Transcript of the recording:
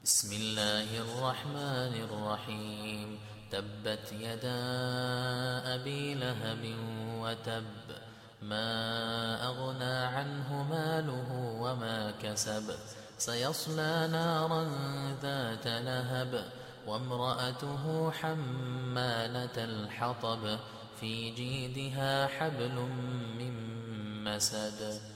بسم الله الرحمن الرحيم تبت يدا أبي لهب وتب ما أغنى عنه ماله وما كسب سيصلى نارا ذات لهب وامرأته حمالة الحطب في جيدها حبل من مسد